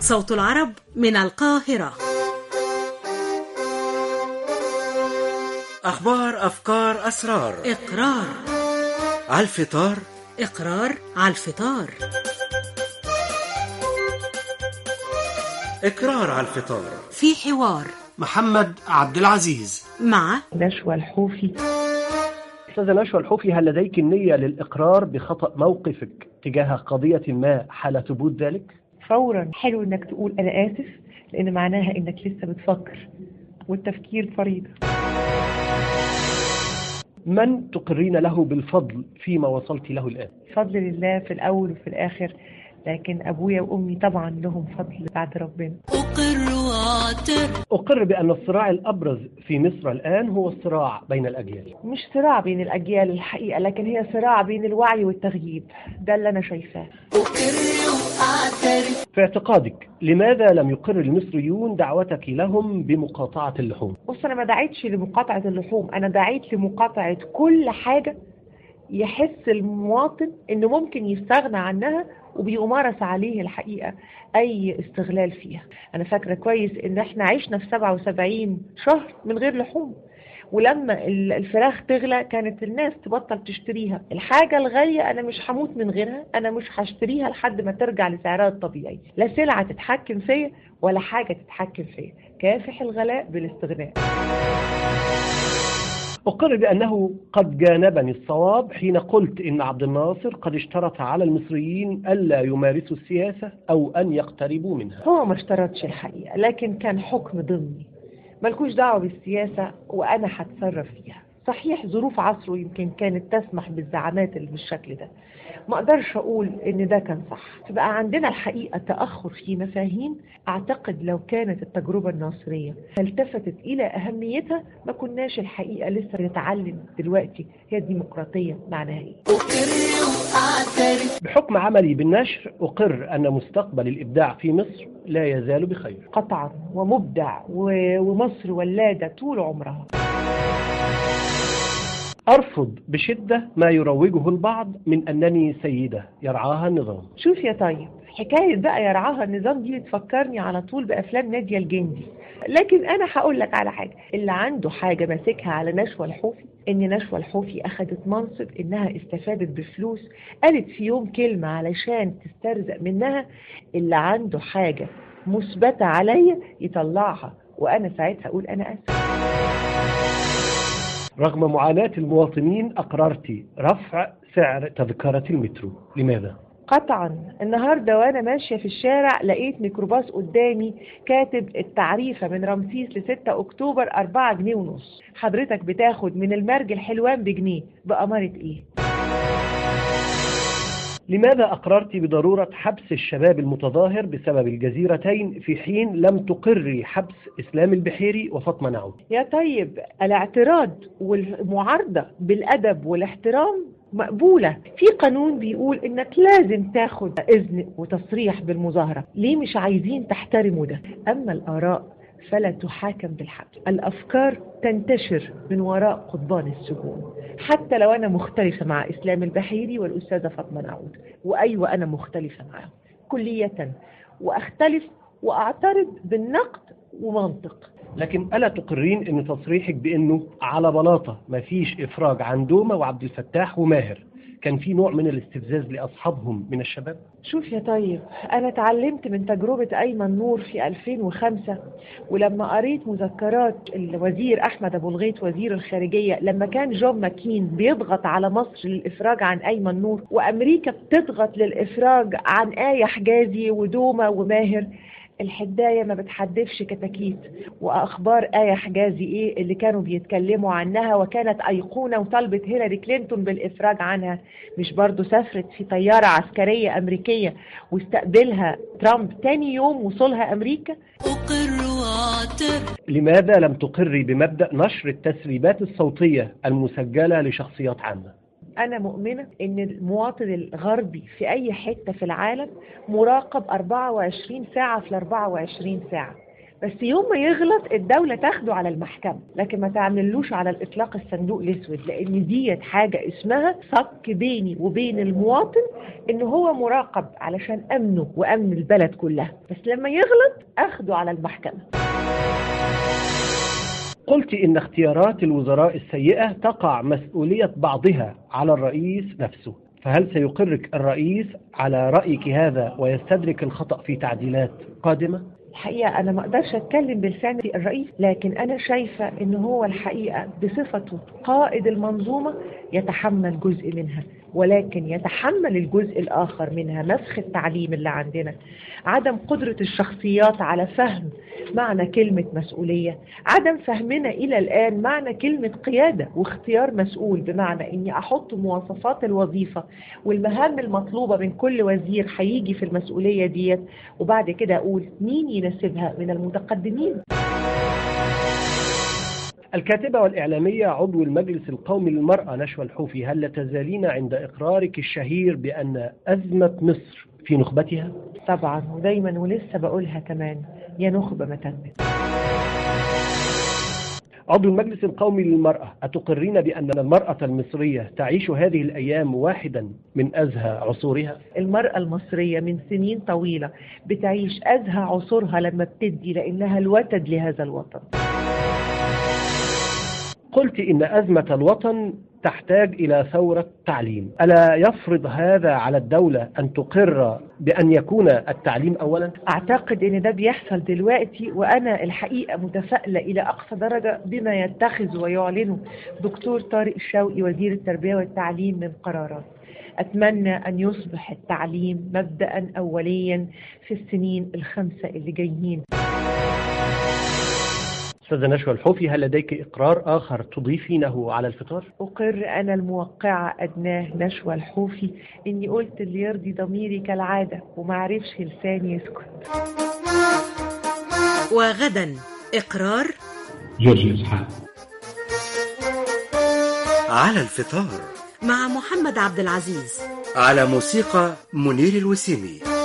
صوت العرب من القاهرة. أخبار، أفكار، أسرار. إقرار على الفطار. إقرار على الفطار. إقرار على الفطار. في حوار محمد عبد العزيز مع نشوى الحوفي. أستاذة نشوى الحوفي، هل لديك النية للإقرار بخطأ موقفك تجاه قضية ما حال ثبوت ذلك؟ فورا. حلو انك تقول انا اسف، لان معناها انك لسه بتفكر، والتفكير فريضة. من تقرين له بالفضل فيما وصلت له الآن؟ فضل لله في الاول وفي الاخر، لكن ابويا وامي طبعا لهم فضل بعد ربنا. أقر بأن الصراع الأبرز في مصر الآن هو الصراع بين الأجيال. مش صراع بين الاجيال الحقيقة، لكن هي صراع بين الوعي والتغييب. ده اللي انا شايفاه. في اعتقادك لماذا لم يقر المصريون دعوتك لهم بمقاطعة اللحوم؟ بص، انا ما دعيتش لمقاطعة اللحوم، انا دعيت لمقاطعة كل حاجة يحس المواطن انه ممكن يستغنى عنها وبيمارس عليه الحقيقة اي استغلال فيها. انا فاكرة كويس ان احنا عشنا في 77 شهر من غير لحوم، ولما الفراخ تغلى كانت الناس تبطل تشتريها. الحاجة الغالية انا مش هموت من غيرها، انا مش هشتريها لحد ما ترجع لسعرها الطبيعي. لا سلعة تتحكم فيا ولا حاجة تتحكم فيا. كافح الغلاء بالاستغناء. أقر بأنه قد جانبني الصواب حين قلت إن عبد الناصر قد اشترط على المصريين ألا يمارسوا السياسة أو أن يقتربوا منها. هو ما اشترطش الحقيقة، لكن كان حكم ضمني ملكوش دعوة بالسياسة وأنا هتصرف فيها. صحيح ظروف عصره يمكن كانت تسمح بالزعامات اللي بالشكل ده، ما اقدرش اقول ان ده كان صح. تبقى عندنا الحقيقة تأخر في مفاهيم. اعتقد لو كانت التجربة الناصرية التفتت الى اهميتها ما كناش الحقيقة لسه نتعلم دلوقتي هي الديمقراطية معناها ايه. بحكم عملي بالنشر أقر أن مستقبل الإبداع في مصر لا يزال بخير. قطعا، ومبدع، ومصر ولادة طول عمرها. أرفض بشدة ما يروجه البعض من أنني سيدة يرعاها النظام. شوف يا طيب، حكاية بقى يرعاها النظام دي بتفكرني على طول بأفلام نادية الجندي. لكن أنا هقول لك على حاجة، اللي عنده حاجة ماسكها على نشوى الحوفي إن نشوى الحوفي أخذت منصب إنها استفادت بفلوس، قالت في يوم كلمة علشان تسترزق منها. اللي عنده حاجة مثبتة عليا يطلعها، وأنا ساعتها أقول أنا آسف. رغم معاناة المواطنين أقررت رفع سعر تذكرة المترو، لماذا؟ قطعا. النهاردة وانا ماشية في الشارع لقيت ميكروباص قدامي كاتب التعريفة من رمسيس ل6 اكتوبر 4 جنيه ونص. حضرتك بتاخد من المرج الحلوان بجنيه، بأمارة ايه؟ لماذا أقررت بضرورة حبس الشباب المتظاهر بسبب الجزيرتين في حين لم تقري حبس إسلام البحيري وفاطمة نعود؟ يا طيب، الاعتراض والمعارضة بالأدب والاحترام مقبولة. في قانون بيقول انك لازم تاخد اذن وتصريح بالمظاهرة، ليه مش عايزين تحترموا ده؟ اما الآراء فلا تحاكم بالحبس. الأفكار تنتشر من وراء قضبان السجون. حتى لو أنا مختلفة مع إسلام البحيري والأستاذة فاطمة نعود، وأيوة أنا مختلفة معهم كلية، وأختلف وأعترض بالنقد ومنطق. لكن ألا تقرين أن تصريحك بأنه على بلاطة مفيش إفراج عن دومة وعبد الفتاح وماهر كان في نوع من الاستفزاز لأصحابهم من الشباب؟ شوف يا طيب، أنا اتعلمت من تجربة أيمن نور في 2005، ولما قريت مذكرات الوزير أحمد أبو الغيط وزير الخارجية لما كان جون ماكين بيضغط على مصر للإفراج عن أيمن نور، وأمريكا بتضغط للإفراج عن آية حجازي ودومة وماهر، الحداية ما بتحدفش كتاكيت. وأخبار آية حجازي إيه اللي كانوا بيتكلموا عنها وكانت أيقونة وطلبت هيلاري كلينتون بالإفراج عنها؟ مش برضو سافرت في طيارة عسكرية أمريكية واستقبلها ترامب تاني يوم وصولها أمريكا؟ لماذا لم تقري بمبدأ نشر التسريبات الصوتية المسجلة لشخصيات عامة؟ أنا مؤمنة إن المواطن الغربي في أي حتة في العالم مراقب 24 ساعة في 24 ساعة. بس يوم ما يغلط الدولة تاخده على المحكمة، لكن ما تعملوش على الإطلاق الصندوق الأسود، لأن ديت حاجة اسمها صك بيني وبين المواطن إنه هو مراقب علشان أمنه وأمن البلد كلها، بس لما يغلط أخده على المحكمة. قلت إن اختيارات الوزراء السيئة تقع مسؤولية بعضها على الرئيس نفسه، فهل سيقرك الرئيس على رأيك هذا ويستدرك الخطأ في تعديلات قادمة؟ الحقيقة أنا ما أقدرش أتكلم بلسان الرئيس، لكن أنا شايفة إن هو الحقيقة بصفته قائد المنظومة يتحمل جزء منها، ولكن يتحمل الجزء الآخر منها نسخ التعليم اللي عندنا، عدم قدرة الشخصيات على فهم معنى كلمة مسؤولية، عدم فهمنا إلى الآن معنى كلمة قيادة واختيار مسؤول، بمعنى إني أحط مواصفات الوظيفة والمهام المطلوبة من كل وزير هيجي في المسؤولية ديت، وبعد كده أقول مين يناسبها من المتقدمين. الكاتبة والإعلامية عضو المجلس القومي للمرأة نشوى الحوفي، هل لا تزالين عند إقرارك الشهير بأن أزمة مصر في نخبتها؟ طبعا، ودايما ولسه بقولها كمان، يا نخبة ما تمت. عضو المجلس القومي للمرأة، أتقرين بأن المرأة المصرية تعيش هذه الأيام واحدا من أزهى عصورها؟ المرأة المصرية من سنين طويلة بتعيش أزهى عصورها لما بتدي، لأنها الوتد لهذا الوطن. قلت إن أزمة الوطن تحتاج إلى ثورة تعليم، ألا يفرض هذا على الدولة أن تقر بأن يكون التعليم أولا؟ أعتقد إن ده بيحصل دلوقتي، وأنا الحقيقة متفائلة إلى أقصى درجة بما يتخذ ويعلنه دكتور طارق الشوقي وزير التربية والتعليم من قرارات. أتمنى أن يصبح التعليم مبدأ أوليا في السنين الخمسة اللي جايين. أستاذة نشوى الحوفي، هل لديك إقرار آخر تضيفينه على الفطار؟ أقر أنا الموقعة أدناه نشوى الحوفي إني قلت اللي يرضي ضميري كالعادة ومعرفش لساني يسكت. وغدا إقرار جورج إسحاق. على الفطار مع محمد عبد العزيز، على موسيقى منير الوسيمي.